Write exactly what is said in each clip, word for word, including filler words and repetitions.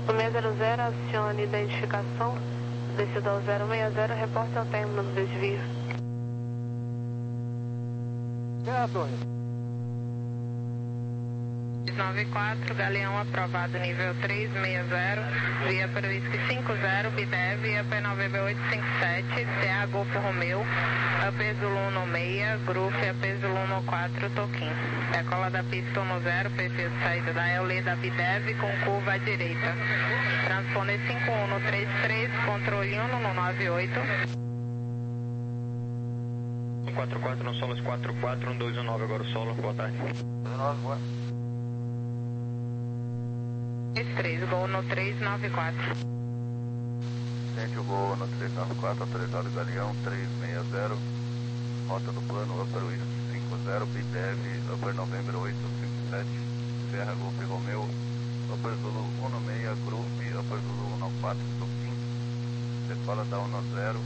O seis zero zero, acione identificação, descida ao zero seis zero, reporte ao término do desvio. É, Torre. nove quatro, Galeão aprovado, nível três seis zero, via para o whisky cinco zero, B D E V, via P nove B oito cinco sete, C A Golf Romeu, A P Zulu um seis, Grupo A P Zulu um quatro, Toquim. Decola da pista um zero, perfil de saída da E L da B D E V com curva à direita. Transponder cinco um três três, controle um no nove oito. um quatro quatro no solo, quatro quatro, um dois um nove agora o solo, boa tarde. nove, boa. três três, gol no três nove quatro. Sente o gol no três nove quatro, autorizado Galeão três seis zero, rota do plano, Upper Whisky cinco zero, B D E V, Upper November oito cinco sete, Serra Golf Romeu, Upper Zulu um seis, Grupo, Upper Zulu um quatro, Toquim, decola da um zero,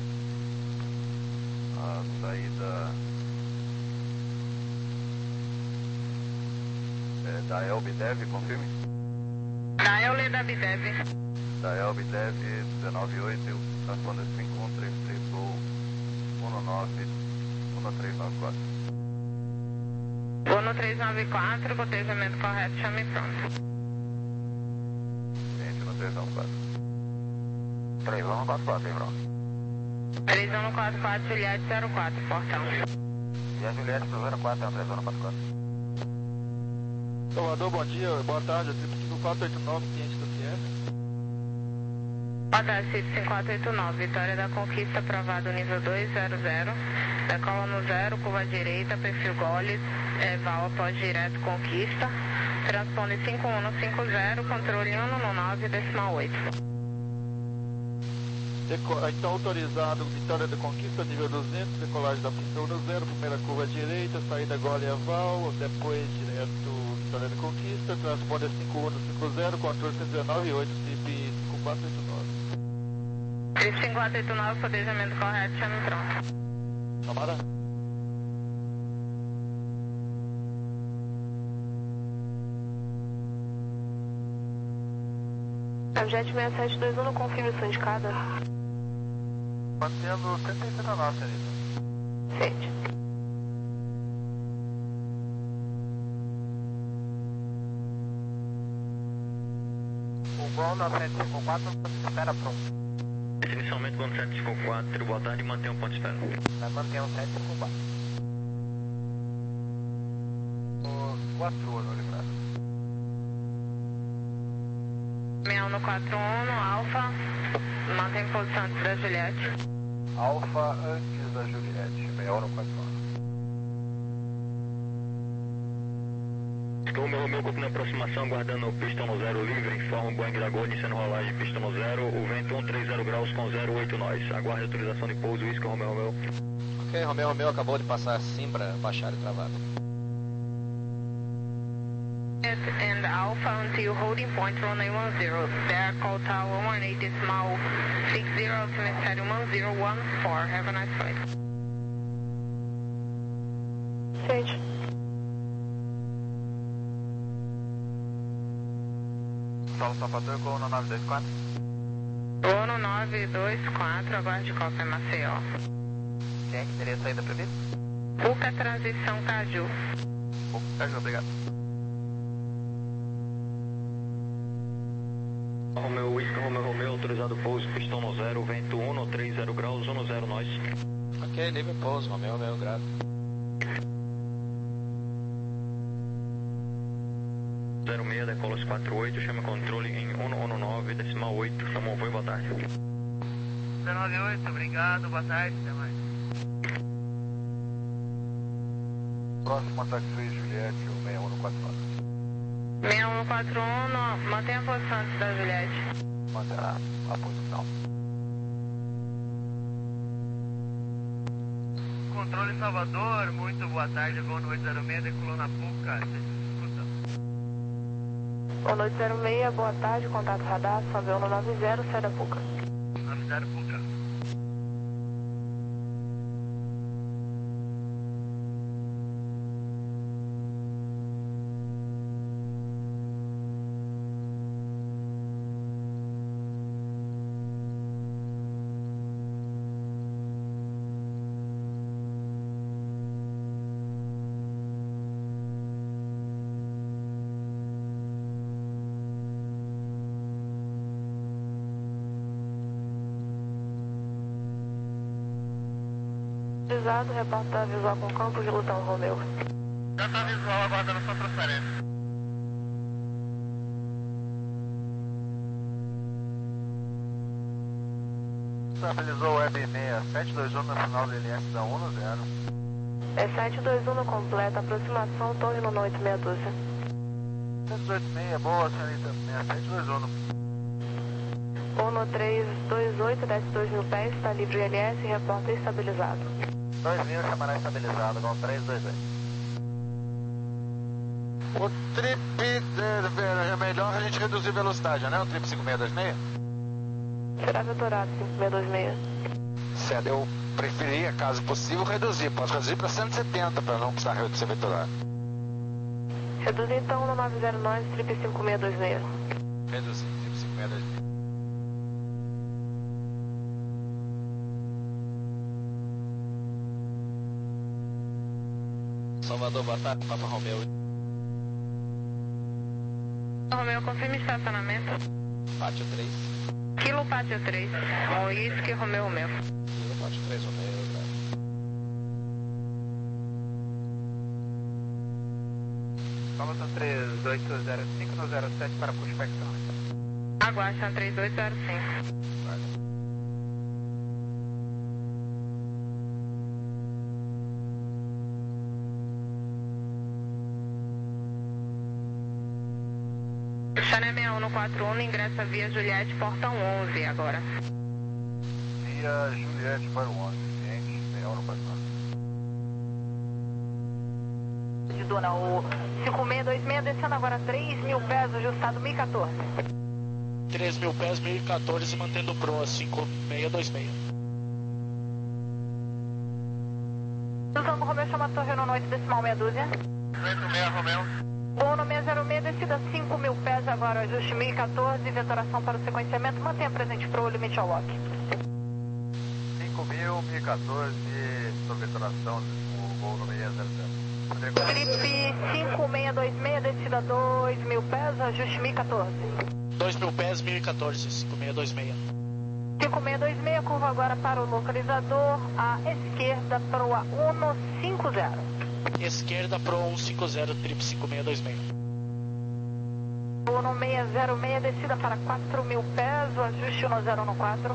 a saída é da E L B D E V, confirme? Da E L da B D E V. Da E L B D E V dezenove oito, transponder cinco um três três, gol um nove, um três nove quatro. Gol no três nove quatro, cotejamento correto, chame pronto. Gente, no três nove quatro. três um quatro quatro, hein, pronto. três um quatro quatro, Juliette zero quatro, portão. E a Juliette pro zero quatro, é um três um quatro quatro. Salvador, bom dia, boa tarde, cinco quatro oito nove, cliente do C F. Boa tarde, cinco quatro oito nove, Vitória da Conquista, aprovado nível dois zero zero, decola no zero, curva à direita, perfil Goles, é, val após direto Conquista, transpone cinco um cinco zero, controle um no nove, decimal oito. Deco... Então autorizado, Vitória da Conquista, nível duzentos, decolagem da pista um zero, primeira curva à direita, saída Gole a val, depois direto Vitória da Conquista, transponder cinco um cinco zero, controle cento e dezenove oito, C I P cinco quatro oito nove. cinco quatro oito nove, cotejamento correto, chame pronto. Tomara. Jet seis sete dois um, confirme sua indicada. Mantendo cento e oitenta e nove, senhorita. Sete. O gol no sete cinco quatro, espera pronto. Inicialmente, vamos sete cinco quatro, boa tarde, mantenha um ponto de espera. Vai manter um sete cinco quatro. O quatro no livrado. seis um no quatro um, Alfa, mantém posição antes da Juliette. Alfa antes da Juliette, seis um no quatro um. Estou meu Romeu continua a aproximação, guardando o pistão no zero livre, informa o Boeing da Gol, iniciando rolagem pistão no zero, o vento cento e trinta graus com zero oito nós. Aguarde a autorização de pouso, Whisky Romeu Romeu. Ok, Romeu Romeu acabou de passar Simbra, baixar e travado. And Alpha until holding point runway one zero. There, call tower one eight decimal six zero, cemetery one zero one four. Have a nice flight. Sage. Solo Salvador, gol no nove dois quatro. Gol no nove dois quatro, aguarde cópia Maceió. Quem é que teria saída prevista? Puca Transição Caju. Pouco, Caju, obrigado. Romeu, Whisky Romeu Romeu, autorizado pouso, pistão no zero, vento um no três zero graus, um no zero nós. Ok, livre pouso, Romeu Romeu, grave. zero seis, decola quatro oito, chama controle em um um nove, decimal oito, chamou voo, boa tarde. zero nove oito, obrigado, boa tarde, até mais. Próximo ataque foi Juliette, o seis um no quatro nove. seis um quatro um, mantenha a posição antes da Juliette. Manterá a posição. Controle Salvador, muito boa tarde, voo no oito zero seis, decolou na Puca, escuta. Boa noite zero seis, boa tarde, contato radar, sobe no nove zero, sai da Puca. nove zero Puca. estabilizado, reporta visual com campo de Lutão Romeu. Já tá visual, aguardando sua transferência. Estabilizou o Web seis sete dois um no final do L S da um no zero. É sete dois um no completo, aproximação, torre no oito meia dúzia. sete dois seis, boa, senhorita, sete dois um. Uno três dois oito, desce dois mil pés, está livre L S, reporta estabilizado. dois mil, chamará estabilizado, com três dois oito. O trip, é melhor a gente reduzir velocidade, né? O trip cinco seis dois seis? Será vetorado cinco seis dois seis. Certo, eu preferia, caso possível, reduzir. Posso reduzir para cento e setenta para não precisar ser vetorado. Reduzir então no nove zero nove, trip cinco seis dois seis. Reduzir, trip cinco seis dois seis. Salvador, boa tarde, Papa Romeu. Romeu, confirma estacionamento. Pátio três. Kilo Pátio três. Whisky Romeu Romeu. Kilo Pátio três, Romeu. Salvador três oito zero cinco no zero sete para prospecção. Aguaxa três oito zero cinco. Chané sessenta e um no quatro um, ingressa via Juliette, portão onze agora. Via Juliette para o onze, ciente, sessenta e um no quatro um. De dona, o cinco seis dois seis descendo agora três mil pés, ajustado mil e quatorze. três mil pés, mil e quatorze, mantendo o Pro, cinco seis dois seis. Usando Romeu, chama a torre no noite decimal meia dúzia. oito seis, Romeu. Uno seis zero seis, descida cinco mil pés, agora ajuste mil e quatorze, vetoração para o sequenciamento, mantenha presente Pro, limite ao lock. cinco mil, mil e quatorze, sobre vetoração, o gol no seis zero zero. Trip cinco seis dois seis, descida dois mil pés, ajuste mil e quatorze. dois mil pés, mil e quatorze, cinco seis dois seis. cinco seis dois seis, curva agora para o localizador, à esquerda para o Uno cinco zero. Esquerda Pro cento e cinquenta, trip cinco seis dois seis. Uno seis zero seis, descida para quatro mil pés, o ajuste um zero um quatro.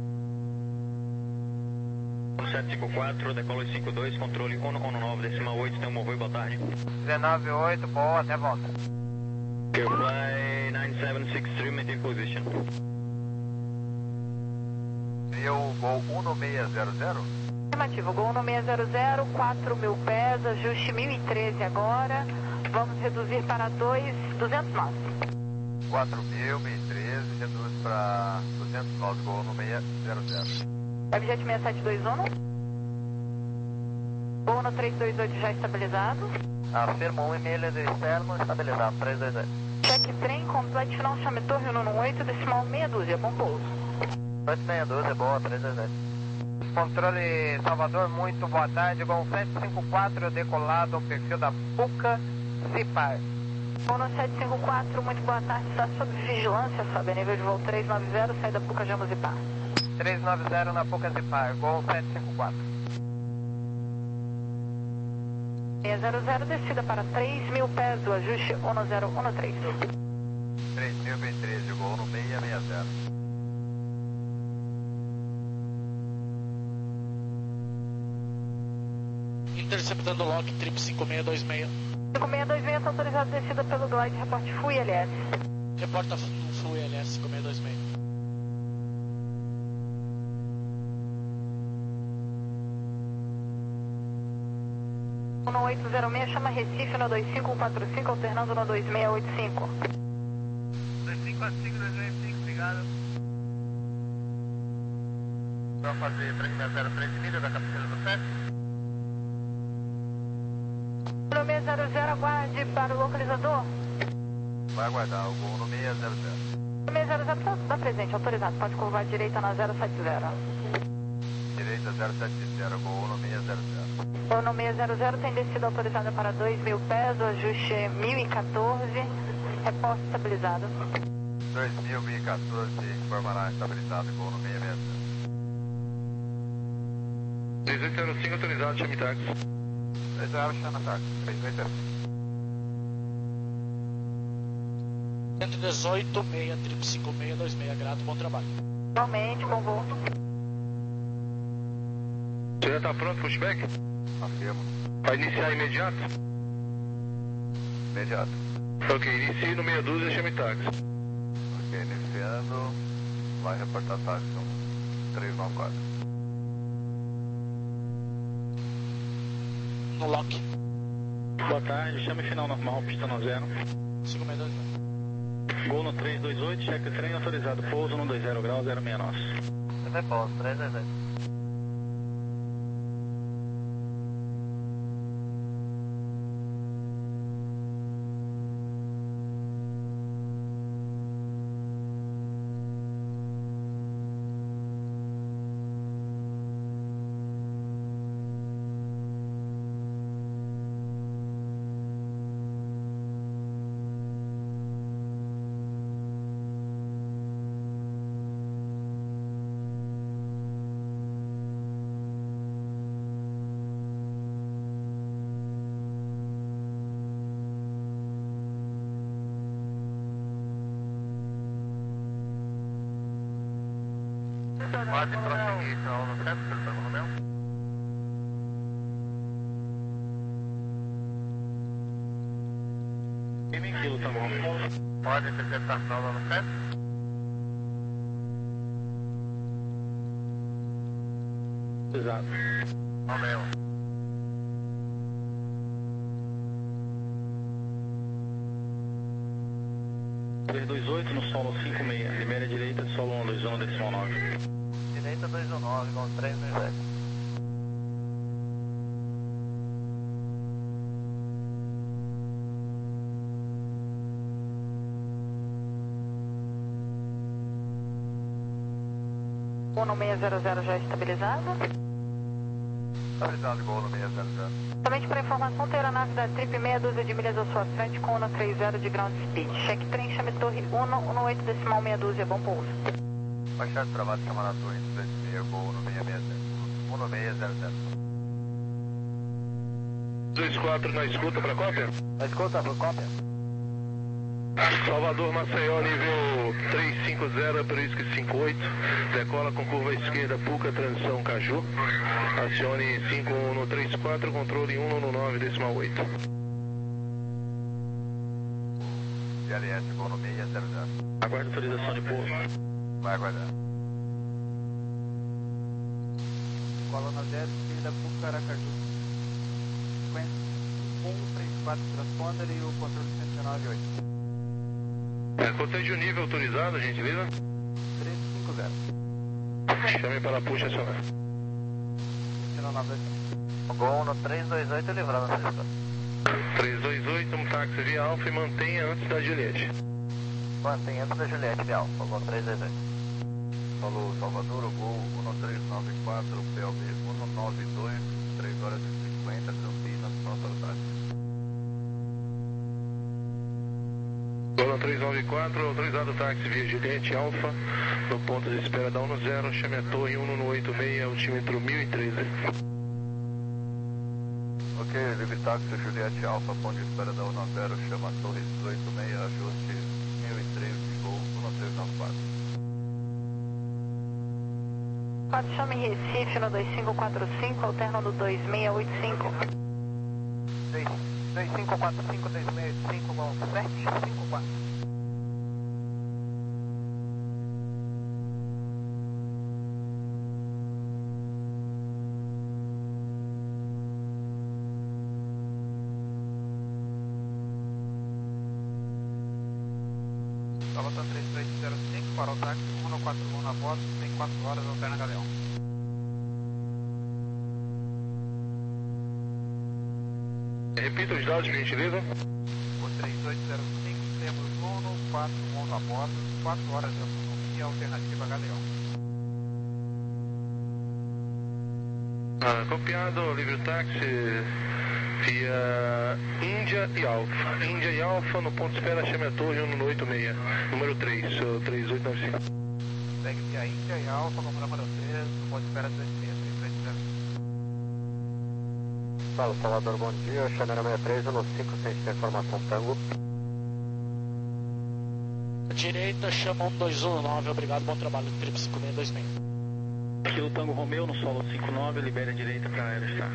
sete cinco quatro, decolo cinco dois, controle um um nove, decimal oito, tem um movoi, boa tarde. dezenove oito, boa, até volta. Fly nine seven six three, maintain position. Seria o gol um seis zero zero? Afirmativo, gol Uno seis zero zero, quatro mil pés, ajuste mil e treze agora, vamos reduzir para dois, duzentos e nove. quatro mil, mil e treze, reduz para duzentos e nove, gol no seis zero zero. Webjet seis sete dois um. Uno três dois oito já estabilizado. Afirma um e-mail do externo, estabilizado, três dois oito. Cheque trem, completo, final, chame torre no oito, decimal meia dúzia, bom pouso. oito meia dúzia, boa, três dois oito. Controle Salvador, muito boa tarde, Gol sete cinco quatro, decolado ao perfil da Puca Cipar. Uno sete cinco quatro, muito boa tarde, está sob vigilância, sobe a nível de voo três nove zero, saída Puca Jamos e Par. três nove zero na Puca Cipar, Gol sete cinco quatro. seis zero zero, descida para três mil pés, o ajuste um zero um três. três mil, mil e treze, gol no seis seis zero. Interceptando o lock, trip cinco seis dois seis. cinco seis dois seis, está autorizado descida pelo glide, reporte F U I L S. Reporta F U I L S cinco seis dois seis. No oito zero seis, chama Recife no dois cinco quatro cinco, alternando no dois seis oito cinco. dois cinco quatro cinco, dois seis cinco, obrigado. Vamos fazer três seis zero três milhas da cabeceira do sete. No seis zero zero, aguarde para o localizador. Vai aguardar o gol no seis zero zero. seis zero zero está presente, autorizado, pode curvar à direita na zero sete zero. Direita zero sete zero, gol no seis zero zero. O no seis zero zero tem descida autorizada para dois mil pés, o ajuste mil e quatorze, reposto estabilizado. dois mil, mil e quatorze, informará estabilizado, gol no seis seis zero. três oito zero cinco autorizado, chame táxi. três zero, chama táxi, três oito zero. cento e dezoito, seis, triplo cinco seis, dois seis, grato, bom trabalho. Igualmente, bom voo. Você já está pronto, pushback? Afirmo. Vai iniciar imediato? Imediato. Ok, inicie no meia dúzia, chame táxi. Ok, iniciando. Vai reportar táxi, três nove quatro. No lock. Boa tarde, chame final normal, pista no zero. cinco seis dois zero. Gol no três dois oito, cheque trem autorizado, pouso no dois zero grau, zero seis nosso. Você vai pouso, três dois oito. Pode prosseguir, então, no centro, pelo Romeu? Quem quilo, tá bom? Pode interceptação lá no centro? Exato. Romeu. três dois oito no solo cinco seis, libera a direita, solo um dois um decimal nove. Direita dois um nove, com três dois sete. Gol no seis zero zero já estabilizado. Estabilizado, gol no seis zero zero. Somente para informação, tem aeronave da Trip meia dúzia de milhas à sua frente com ONU três zero de ground speed. Cheque trem, chame torre um no oito decimal meia dúzia, bom pouso. Baixar de trabalho, chamar na torre duzentos e meia, gol no seis seis zero. um no seis zero zero. dois quatro na escuta para cópia? Na escuta, por cópia? Salvador Maceió, nível trezentos e cinquenta, Peruísque cinco oito. Decola com curva esquerda, Puca, transição Caju. Acione cinco um no três quatro, controle um no nove decimal oito. G L S, gol no seis zero zero. Aguarde autorização de pouso. Vai aguardar. Cola na zero, esquerda, Puca, Aracaju. um três quatro transponder e o controle cento e nove oito. É, cortejo nível autorizado, gentileza? três cinco zero. Chame para a puxa acionar. Gol no três dois oito, livrando a sexta. três dois oito, um táxi via Alfa e mantenha antes da Juliette. Mantenha antes da Juliette, via Alfa, gol três dois oito. Falou Salvador, o gol um três nove quatro, P L B um nove dois, três horas e cinquenta, Campinas, próximo táxi. Gol três nove quatro, autorizado táxi via Juliette Alfa, no ponto de espera da um zero, chame a torre um no oito seis, altímetro mil e treze. Ok, livre táxi Juliette Alfa, ponto de espera da um zero, chama a torre dezoito seis, ajuste mil e treze, gol um três nove quatro. Pode chame Recife no dois cinco quatro cinco, alterno no dois seis oito cinco. dois cinco quatro cinco, dois seis oito cinco, gol sete cinco quatro. Salvatão três três zero cinco, para o táxi um quatro um na bordo, tem quatro horas, alterna Galeão. Repita os dados, por gentileza. O três oito zero cinco, temos um quatro um na bordo, quatro horas de autonomia, alternativa Galeão. Ah, copiado, livre táxi via Índia e Alfa. Índia e Alfa, no ponto de espera, chame a torre um no oito seis, número três, três oito nove cinco. Segue via Índia e Alfa, como número três, no ponto de espera duzentos e seis, três oito zero. Fala, Salvador, bom dia. Chanel sessenta e três, um cinco, sem informação Tango. Direita, chama um dois um nove, obrigado, bom trabalho, trip cinco seis dois seis. Aqui o Tango Romeu no solo cinco nove, libere a direita para Aerostar.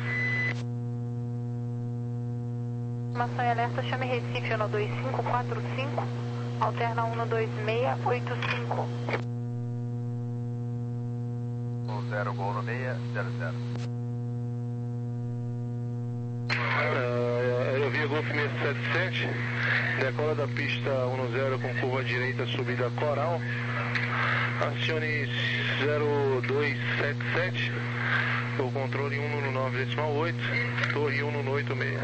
Informação e alerta, chame Recife no dois cinco quatro cinco, alterna um no dois seis oito cinco. um zero, gol no meia, zero zero. Uh, Aerovia Golf seis sete sete, decola da pista um zero com curva direita, subida Coral. Acione zero dois sete sete, o controle um no nove decimal oito, torre um no oito seis.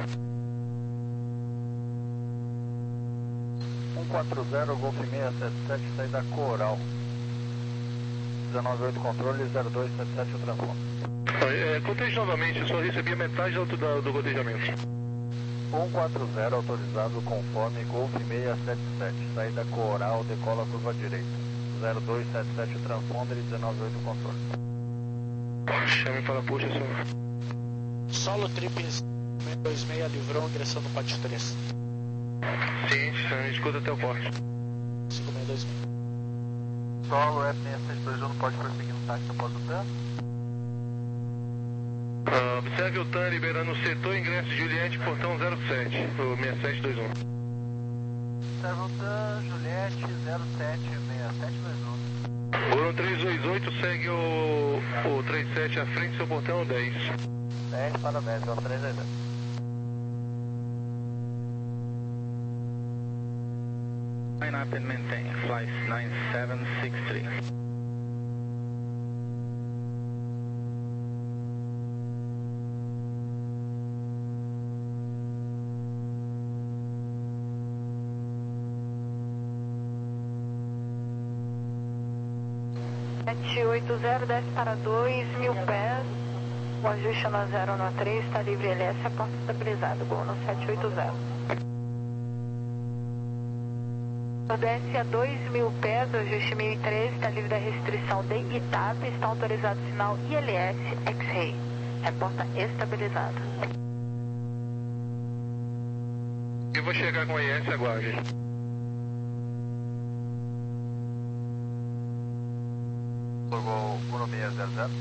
um quatro zero, Golf seis sete sete, saída Coral. dezenove oito, controle, zero dois sete sete, ultrafone. É, coteje novamente, eu só recebi a metade do, do, do cotejamento. um quatro zero, autorizado conforme Golf seis sete sete, saída Coral, decola curva direita. zero dois sete sete, transponder e dezenove oito, controle. Chame para puxa, senhor. Solo trip dois seis, livrou, ingressando no pátio três. Sim, a gente escuta até o porte. cinco seis dois seis. Solo, F seis sete dois um, pode prosseguir no táxi após o T A M. Uh, observe o T A M liberando o setor ingresso Juliette, portão zero sete, o seis sete dois um. Observe o T A M, Juliette, zero sete seis sete dois um. Goro três dois oito, segue o, o trinta e sete à frente, seu portão dez. dez para dez, Goro três dois oito. Line up and maintain, flight nine seven six three. sete oito zero, desce para dois mil pés. O ajuste no zero no três, está livre L S, a porta estabilizada. Gol no sete oito zero. Desce a dois mil pés, o ajuste mil e treze, está livre da restrição de I T A P, está autorizado sinal I L S X-Ray. É porta estabilizada. Eu vou chegar com a I S, aguarde. Gol um seis zero zero.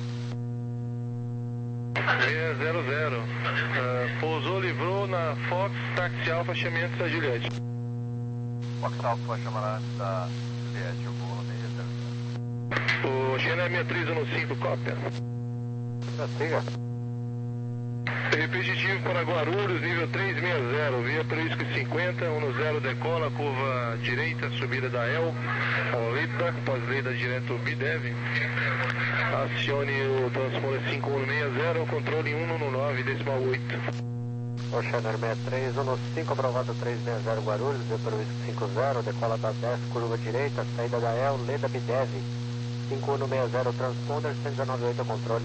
seis zero zero. Uh, pousou, livrou na Fox, táxi Alfa, chame antes da Juliette. Fox Alpha chamar antes da Juliette, o gol no meia, zero zero. O China é minha três um cinco, cópia. Siga. Repetitivo para Guarulhos, nível três seis zero, via Prisco cinquenta, um zero decola, curva direita, subida da El, Leda, pós-Leda direto Bidev. Acione o transponder cinco um seis zero, controle um no nove decimal oito. Oceaner sessenta e três, um cinco, aprovado três seis zero Guarulhos, via Prisco cinco zero, decola da dez, curva direita, saída da El, Leda Bidev. cinco um seis zero, transponder, cento e dezenove oito, controle.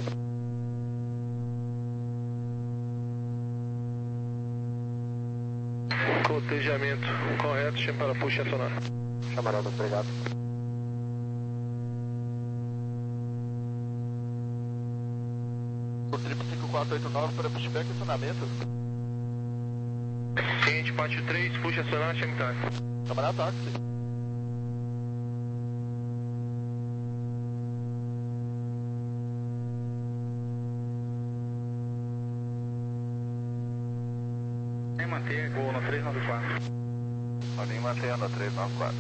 Cotejamento correto, chame para puxa e acionar. Chamarada, obrigado. O trip cinco quatro oito nove para pushback e acionamento. Ciente, pátio três, puxa e acionar, chame táxi. Camarada táxi. Sem manter, gol no três nove quatro. Podem manter no três nove quatro.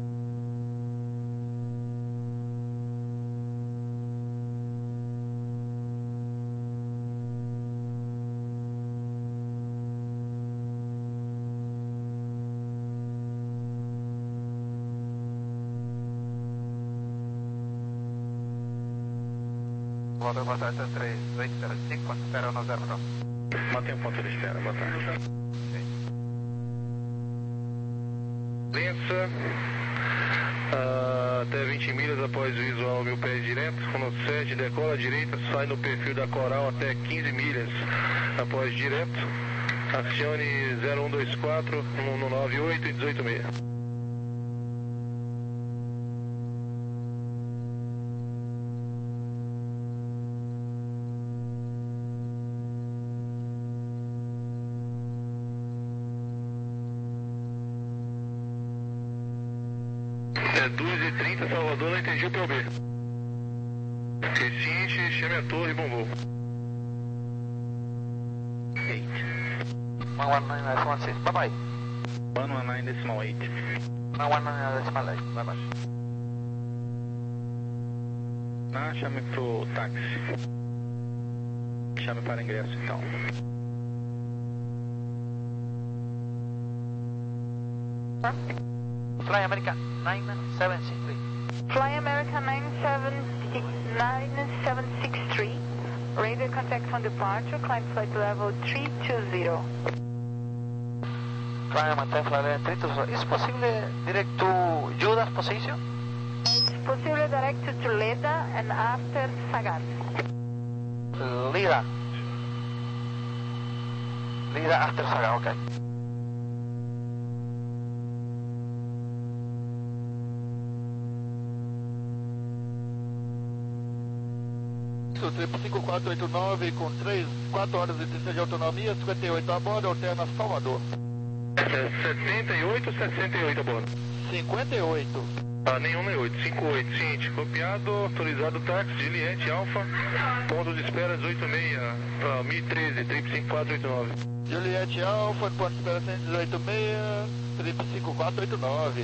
Volta boa tarde, três oito zero cinco, ponto espera no zero nove. Mantém o ponto de espera, boa tarde. Lença, uh, até vinte milhas após visual mil pés direto, um sete, decola à direita, sai no perfil da Coral até quinze milhas após direto, acione zero um dois quatro, um nove oito e dezoito seis. É duas e trinta, Salvador, não entendi o P O B. Crescente, chame a torre e bombou. eight. one one nine decimal six, bye bye. one one nine decimal eight. one one nine decimal eight, bye bye. Ah, chame pro táxi. Chame para ingresso então. Fly America nine seven six three. Fly America nine seven six three. Radio contact from departure, climb flight level three two zero. Fly America flight level three two zero. Is possible direct to Judas position? It's possibly direct to Leda and after Sagat. Lida. Lida after Sagat, okay. Triple cinco quatro oito nove com três, quatro horas e trinta de autonomia, cinquenta e oito a bordo, alterna Salvador. setenta e oito ou sessenta e oito a bordo? cinquenta e oito. Ah, nenhum nem oito, cinquenta e oito, ciente, copiado, autorizado táxi, Juliette Alfa, ponto de espera dezoito seis, para mil e treze, triple cinco quatro oito nove. Juliette Alfa, ponto de espera cento e dezoito seis, triple cinco quatro oito nove.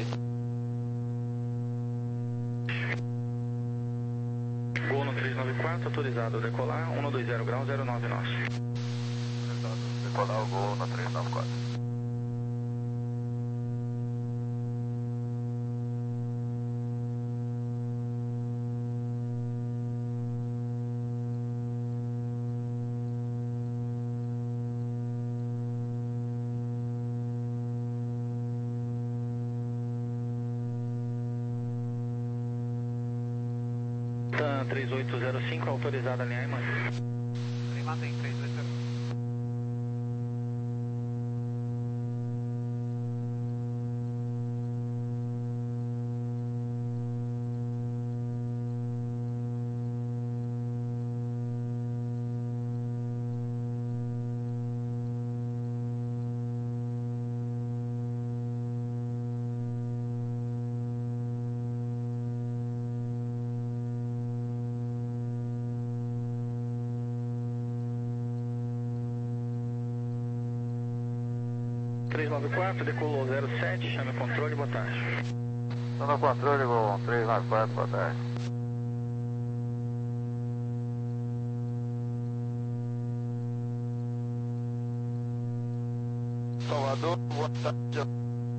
Gol no três nove quatro, autorizado a decolar, cento e vinte graus, zero nove nós. Decolar o Gol no três nove quatro. três oito zero cinco, autorizado a alinhar e manter. Mantém três oito zero cinco. três nove quatro, decolou zero sete, chame o controle, boa tarde. Estou no controle, Gol três nove quatro, boa tarde. Salvador, boa tarde.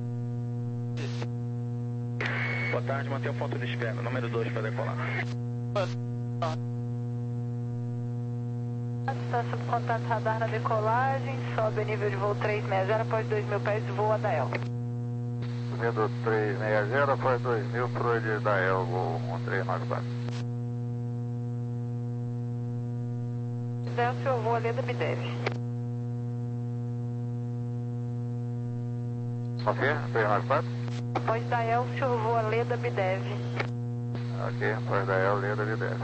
Boa tarde, mantenha o ponto de espera, número dois para decolar. Está sob contato radar na decolagem, sobe a nível de voo trezentos e sessenta após dois mil pés de voo a Dael. Subindo trezentos e sessenta após dois mil pro de Dael, Gol três nove quatro. Dael, seu voo a Leda Bidev. Ok, três nove quatro. Após Dael, o senhor voa Leda Bidev. Ok, após Dael, Leda Bidev.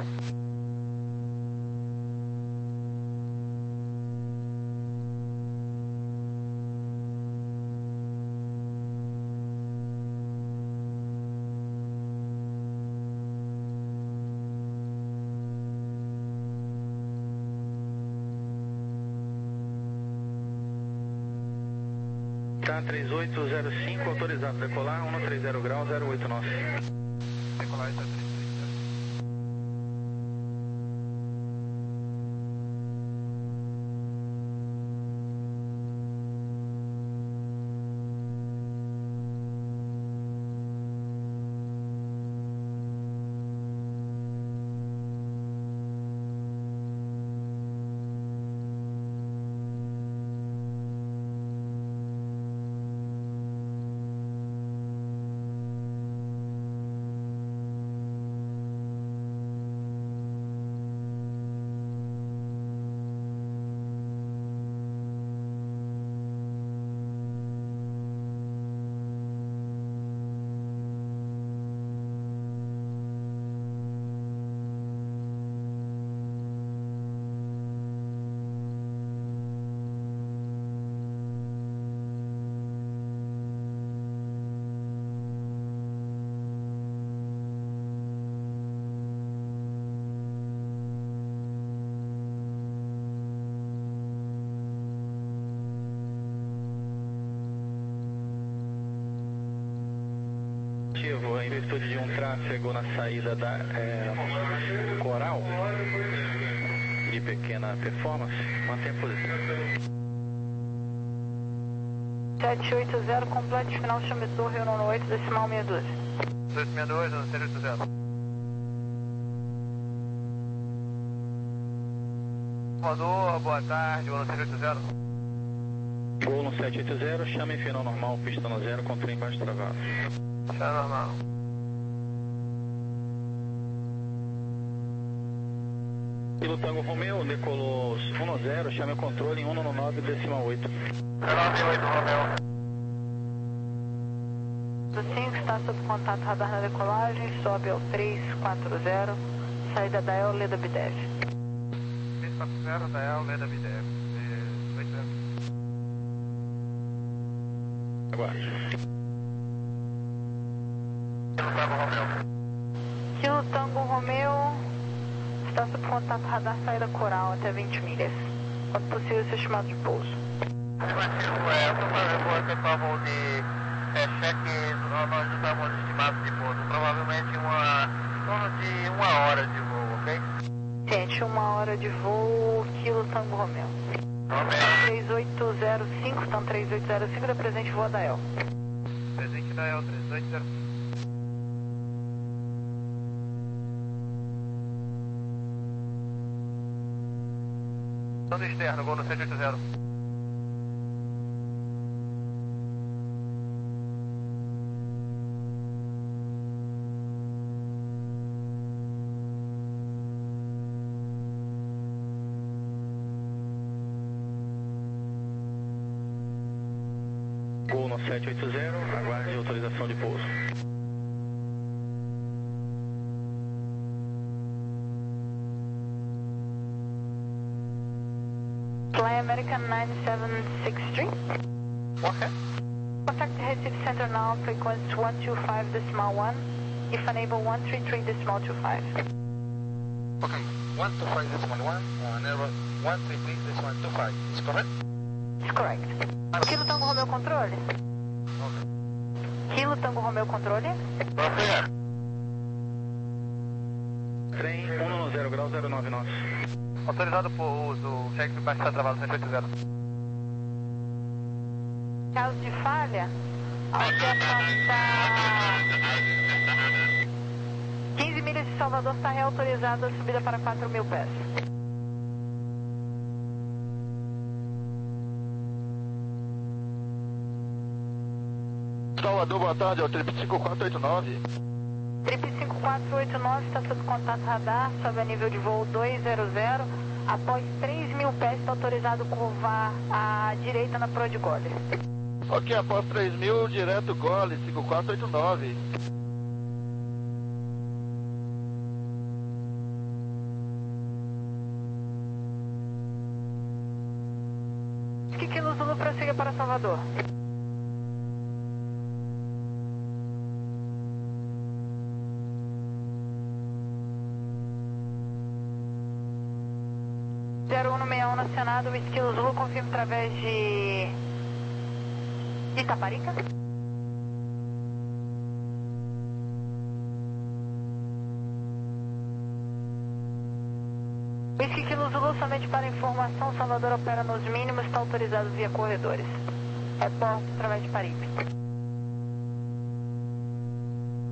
Tá, três oito zero cinco, autorizado a decolar, cento e trinta graus, zero oito nós. Decolar está três três zero. Positivo, em virtude de um tráfego na saída da é, Coral, de pequena performance, mantenha a posição. sete oito zero, complete final, chame torre, um nove oito, decimal meia dúzia. dois seis dois, sete oito zero. Salvador, boa tarde, Gol no sete oito zero. Gol no sete oito zero, chame final normal, pista no zero, com trem embaixo travado. Chame normal. Kilo Tango Romeo, decolou um no zero, chame o controle em um no nove, decimal oito. nove oito, Romeo. Do cinco, está sob contato radar na decolagem, sobe ao três quatro zero, saída da El, Leda Bidev. três quatro zero, da El, Leda Bidev. oito zero. Aguarde. Kilo Tango Romeo. Kilo Tango Romeo, está sob contato radar, saída Coral até vinte milhas. Quando possível, ser chamado de pouso. Afirmativo, é, eu estou fazendo você para voo de é, cheque, nós não estamos estimados de pouso, provavelmente uma, em torno de uma hora de voo, ok? Gente, uma hora de voo, Kilo Tango Romeo. Romeo. três oito zero cinco, então três oito zero cinco, da presente voa da El. Presente da El, três oito zero cinco. Comando externo, Gol no sete oito zero. Gol no sete oito zero, aguarde autorização de pouso. Fly American nine seven six three. Ok. Contact Recife Center now, frequency one two five decimal one. If unable, one three three decimal two five. Okay, one two five decimal one, uh, one three three decimal two five. Is correct? It's correct. Kilo Tango Romeo controle? Ok. Kilo Tango Romeo controle? Ok. Trem um no zero grau, zero nove nove. Autorizado por uso, cheque baixo está travado sete oito zero. Caso de falha, a aviação está... quinze milhas de Salvador está reautorizada a subida para quatro mil pés. Salvador, boa tarde, é o trip cinco quatro oito nove. Trip cinco quatro oito nove está sob contato radar, sobe a nível de voo dois zero zero. Após três mil pés, está autorizado a curvar à direita na Pro de Gole. Ok, após três mil, direto Gole, cinco quatro oito nove. Que Kilo Zulu prossiga para Salvador. zero um no sessenta e um nacionado, o Kilo Zulu confirma através de Itaparica. Whisky Kilo Zulu, somente para informação, Salvador opera nos mínimos, está autorizado via corredores. Reporte através de Paripe.